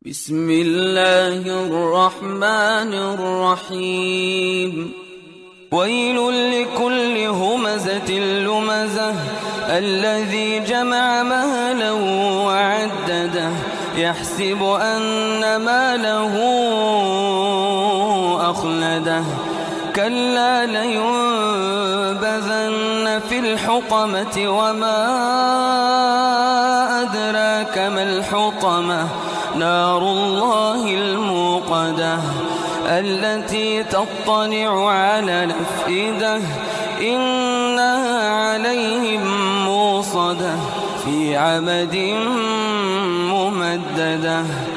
بسم الله الرحمن الرحيم ويل لكل همزة لمزة الذي جمع مالا وعدده يحسب أن ماله أخلده كلا لينبذن في الحطمة وما أدراك ما الحطمة نار الله الموقدة التي تطلع على الأفئدة إنها عليهم موصدة في عمد ممددة.